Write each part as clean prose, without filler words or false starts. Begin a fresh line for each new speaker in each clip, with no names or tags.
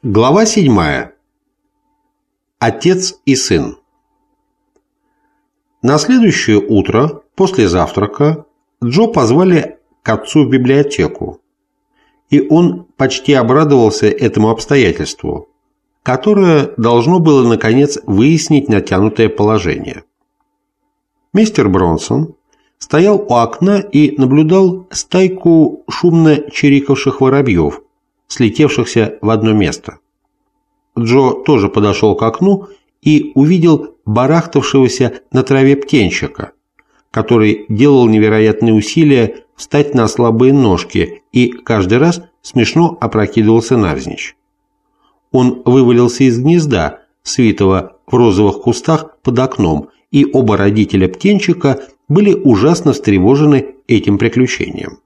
Глава 7. Отец и сын. На следующее утро, после завтрака, Джо позвали к отцу в библиотеку, и он почти обрадовался этому обстоятельству, которое должно было, наконец, выяснить натянутое положение. Мистер Бронсон стоял у окна и наблюдал стайку шумно чирикавших воробьев, слетевшихся в одно место. Джо тоже подошел к окну и увидел барахтавшегося на траве птенчика, который делал невероятные усилия встать на слабые ножки и каждый раз смешно опрокидывался навзничь. Он вывалился из гнезда, свитого в розовых кустах под окном, и оба родителя птенчика были ужасно встревожены этим приключением.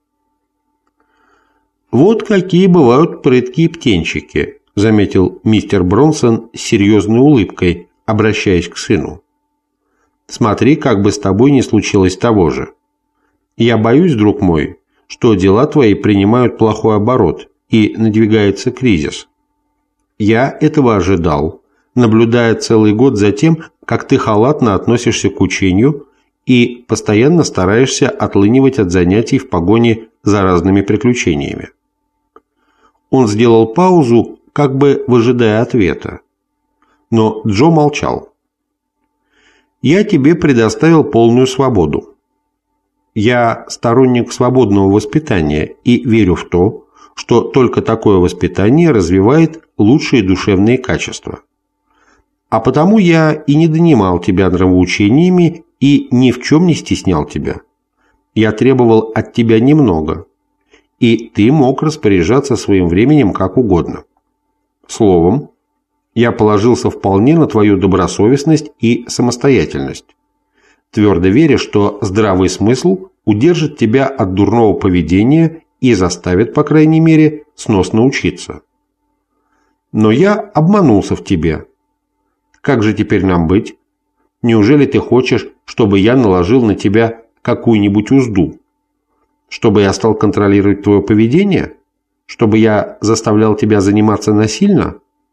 «Вот какие бывают прыткие птенчики», — заметил мистер Бронсон с серьезной улыбкой, обращаясь к сыну. «Смотри, как бы с тобой не случилось того же. Я боюсь, друг мой, что дела твои принимают плохой оборот и надвигается кризис. Я этого ожидал, наблюдая целый год за тем, как ты халатно относишься к учению и постоянно стараешься отлынивать от занятий в погоне за разными приключениями». Он сделал паузу, как бы выжидая ответа. Но Джо молчал. «Я тебе предоставил полную свободу. Я сторонник свободного воспитания и верю в то, что только такое воспитание развивает лучшие душевные качества. А потому я и не донимал тебя нравоучениями и ни в чем не стеснял тебя. Я требовал от тебя немного, и ты мог распоряжаться своим временем как угодно. Словом, я положился вполне на твою добросовестность и самостоятельность, твердо веря, что здравый смысл удержит тебя от дурного поведения и заставит, по крайней мере, сносно учиться. Но я обманулся в тебе. Как же теперь нам быть? Неужели ты хочешь, чтобы я наложил на тебя какую-нибудь узду? Чтобы я стал контролировать твое поведение? Чтобы я заставлял тебя заниматься насильно?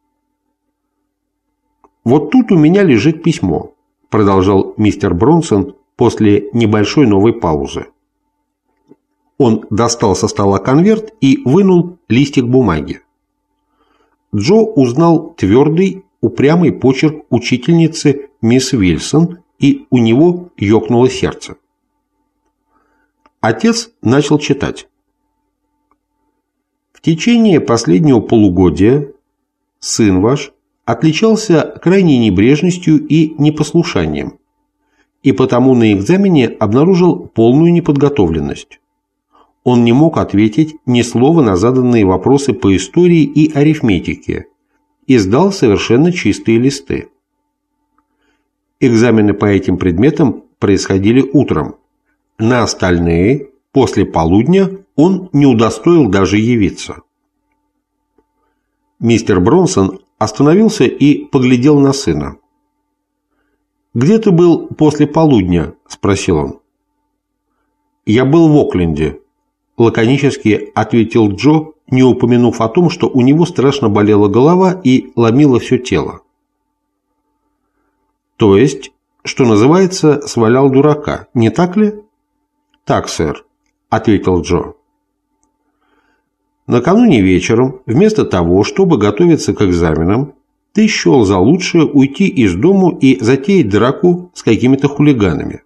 Вот тут у меня лежит письмо, продолжал мистер Бронсон после небольшой новой паузы. Он достал со стола конверт и вынул листик бумаги. Джо узнал твердый, упрямый почерк учительницы мисс Вильсон, и у него ёкнуло сердце. Отец начал читать. В течение последнего полугодия сын ваш отличался крайней небрежностью и непослушанием, и потому на экзамене обнаружил полную неподготовленность. Он не мог ответить ни слова на заданные вопросы по истории и арифметике и сдал совершенно чистые листы. Экзамены по этим предметам происходили утром. На остальные, после полудня, он не удостоил даже явиться. Мистер Бронсон остановился и поглядел на сына. «Где ты был после полудня?» – спросил он. «Я был в Окленде», – лаконически ответил Джо, не упомянув о том, что у него страшно болела голова и ломило все тело. «То есть, что называется, свалял дурака, не так ли?» «Так, сэр», – ответил Джо. «Накануне вечером, вместо того, чтобы готовиться к экзаменам, ты счел за лучшее уйти из дому и затеять драку с какими-то хулиганами.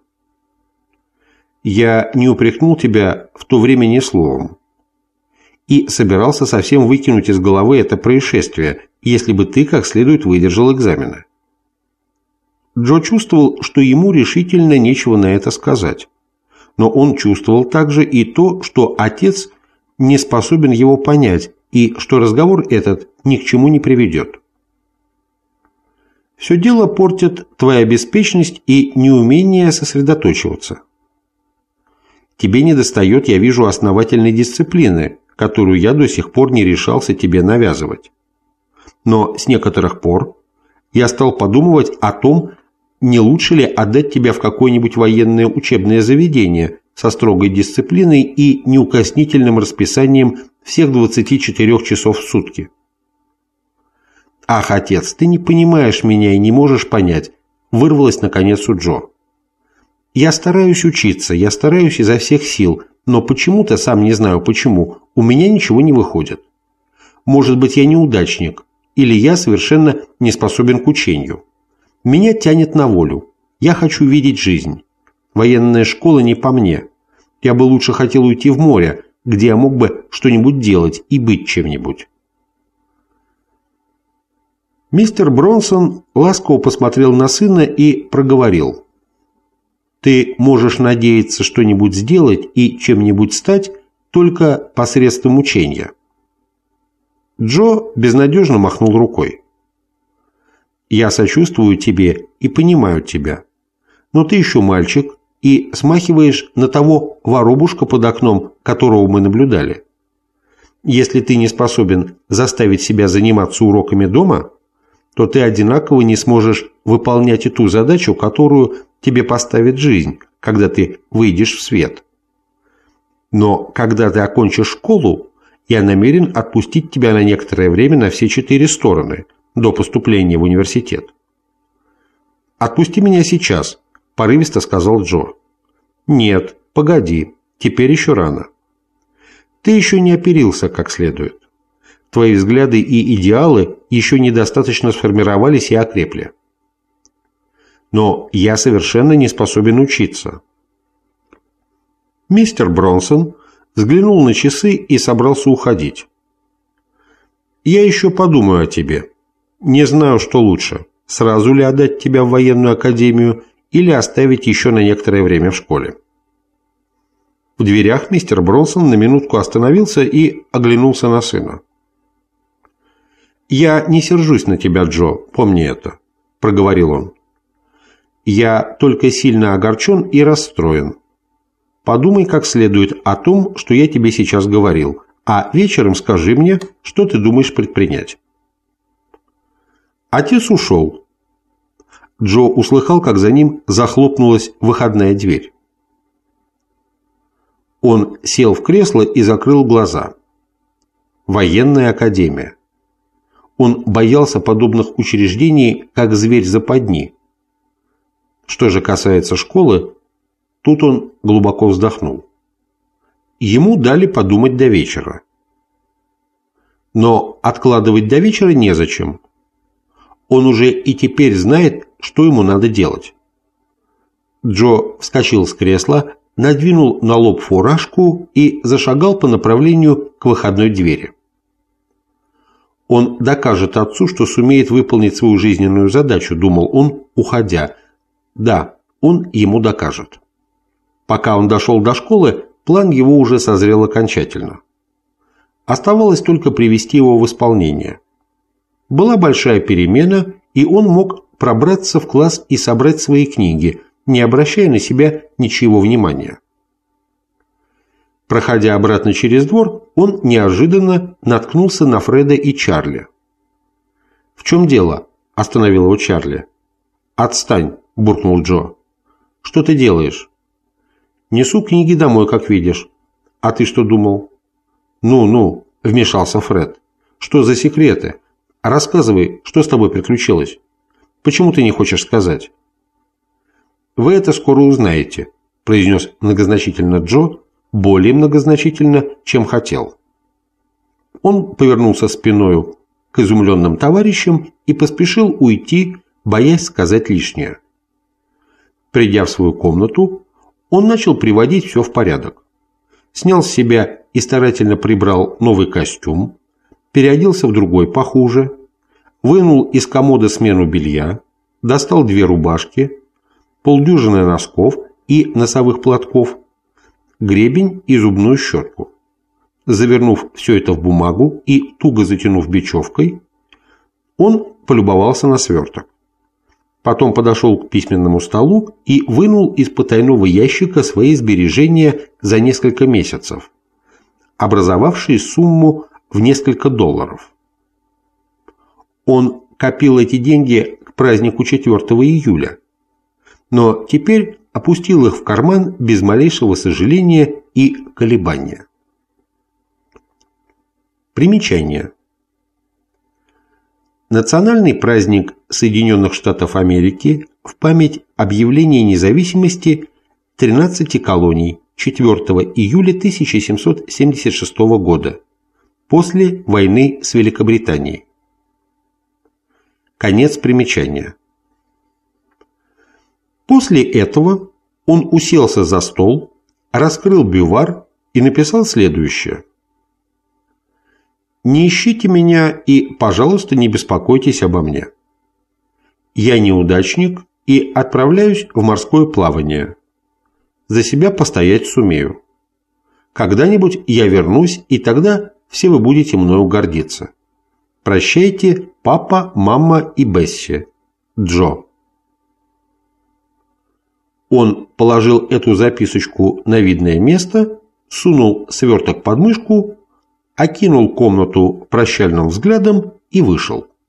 Я не упрекнул тебя в то время ни словом и собирался совсем выкинуть из головы это происшествие, если бы ты как следует выдержал экзамены». Джо чувствовал, что ему решительно нечего на это сказать. Но он чувствовал также и то, что отец не способен его понять, и что разговор этот ни к чему не приведет. «Все дело портит твоя беспечность и неумение сосредоточиваться. Тебе недостает, я вижу, основательной дисциплины, которую я до сих пор не решался тебе навязывать. Но с некоторых пор я стал подумывать о том, не лучше ли отдать тебя в какое-нибудь военное учебное заведение со строгой дисциплиной и неукоснительным расписанием всех 24 часов в сутки. «Ах, отец, ты не понимаешь меня и не можешь понять», – вырвалось наконец у Джо. «Я стараюсь учиться, я стараюсь изо всех сил, но почему-то, сам не знаю почему, у меня ничего не выходит. Может быть, я неудачник, или я совершенно не способен к учению. Меня тянет на волю. Я хочу видеть жизнь. Военная школа не по мне. Я бы лучше хотел уйти в море, где я мог бы что-нибудь делать и быть чем-нибудь». Мистер Бронсон ласково посмотрел на сына и проговорил: «Ты можешь надеяться что-нибудь сделать и чем-нибудь стать только посредством учения». Джо безнадежно махнул рукой. «Я сочувствую тебе и понимаю тебя. Но ты еще мальчик и смахиваешь на того воробушка под окном, которого мы наблюдали. Если ты не способен заставить себя заниматься уроками дома, то ты одинаково не сможешь выполнять и ту задачу, которую тебе поставит жизнь, когда ты выйдешь в свет. Но когда ты окончишь школу, я намерен отпустить тебя на некоторое время на все 4 стороны, до поступления в университет». «Отпусти меня сейчас», – порывисто сказал Джо. «Нет, погоди, теперь еще рано. Ты еще не оперился как следует. Твои взгляды и идеалы еще недостаточно сформировались и окрепли. Но я совершенно не способен учиться». Мистер Бронсон взглянул на часы и собрался уходить. «Я еще подумаю о тебе. Не знаю, что лучше, сразу ли отдать тебя в военную академию или оставить еще на некоторое время в школе». В дверях мистер Бронсон на минутку остановился и оглянулся на сына. «Я не сержусь на тебя, Джо, помни это», – проговорил он. «Я только сильно огорчен и расстроен. Подумай как следует о том, что я тебе сейчас говорил, а вечером скажи мне, что ты думаешь предпринять». Отец ушел. Джо услыхал, как за ним захлопнулась выходная дверь. Он сел в кресло и закрыл глаза. Военная академия. Он боялся подобных учреждений, как зверь западни. Что же касается школы, тут он глубоко вздохнул. Ему дали подумать до вечера. Но откладывать до вечера незачем. Он уже и теперь знает, что ему надо делать. Джо вскочил с кресла, надвинул на лоб фуражку и зашагал по направлению к выходной двери. Он докажет отцу, что сумеет выполнить свою жизненную задачу, думал он, уходя. Да, он ему докажет. Пока он дошел до школы, план его уже созрел окончательно. Оставалось только привести его в исполнение. Была большая перемена, и он мог пробраться в класс и собрать свои книги, не обращая на себя ничего внимания. Проходя обратно через двор, он неожиданно наткнулся на Фреда и Чарли. «В чем дело?» – остановил его Чарли. «Отстань!» – буркнул Джо. «Что ты делаешь?» «Несу книги домой, как видишь. А ты что думал?» «Ну-ну», – вмешался Фред. «Что за секреты? Рассказывай, что с тобой приключилось? Почему ты не хочешь сказать?» «Вы это скоро узнаете», – произнес многозначительно Джо, более многозначительно, чем хотел. Он повернулся спиною к изумленным товарищам и поспешил уйти, боясь сказать лишнее. Придя в свою комнату, он начал приводить все в порядок. Снял с себя и старательно прибрал новый костюм, переоделся в другой похуже, вынул из комода смену белья, достал 2 рубашки, полдюжины носков и носовых платков, гребень и зубную щетку. Завернув все это в бумагу и туго затянув бечевкой, он полюбовался на сверток. Потом подошел к письменному столу и вынул из потайного ящика свои сбережения за несколько месяцев, образовавшие сумму в несколько долларов. Он копил эти деньги к празднику 4 июля, но теперь опустил их в карман без малейшего сожаления и колебания. Примечание. Национальный праздник Соединенных Штатов Америки в память объявления независимости 13 колоний 4 июля 1776 года, после войны с Великобританией. Конец примечания. После этого он уселся за стол, раскрыл бювар и написал следующее. «Не ищите меня и, пожалуйста, не беспокойтесь обо мне. Я неудачник и отправляюсь в морское плавание. За себя постоять сумею. Когда-нибудь я вернусь, и тогда все вы будете мною гордиться. Прощайте, папа, мама и Бесси. Джо». Он положил эту записочку на видное место, сунул сверток под мышку, окинул комнату прощальным взглядом и вышел.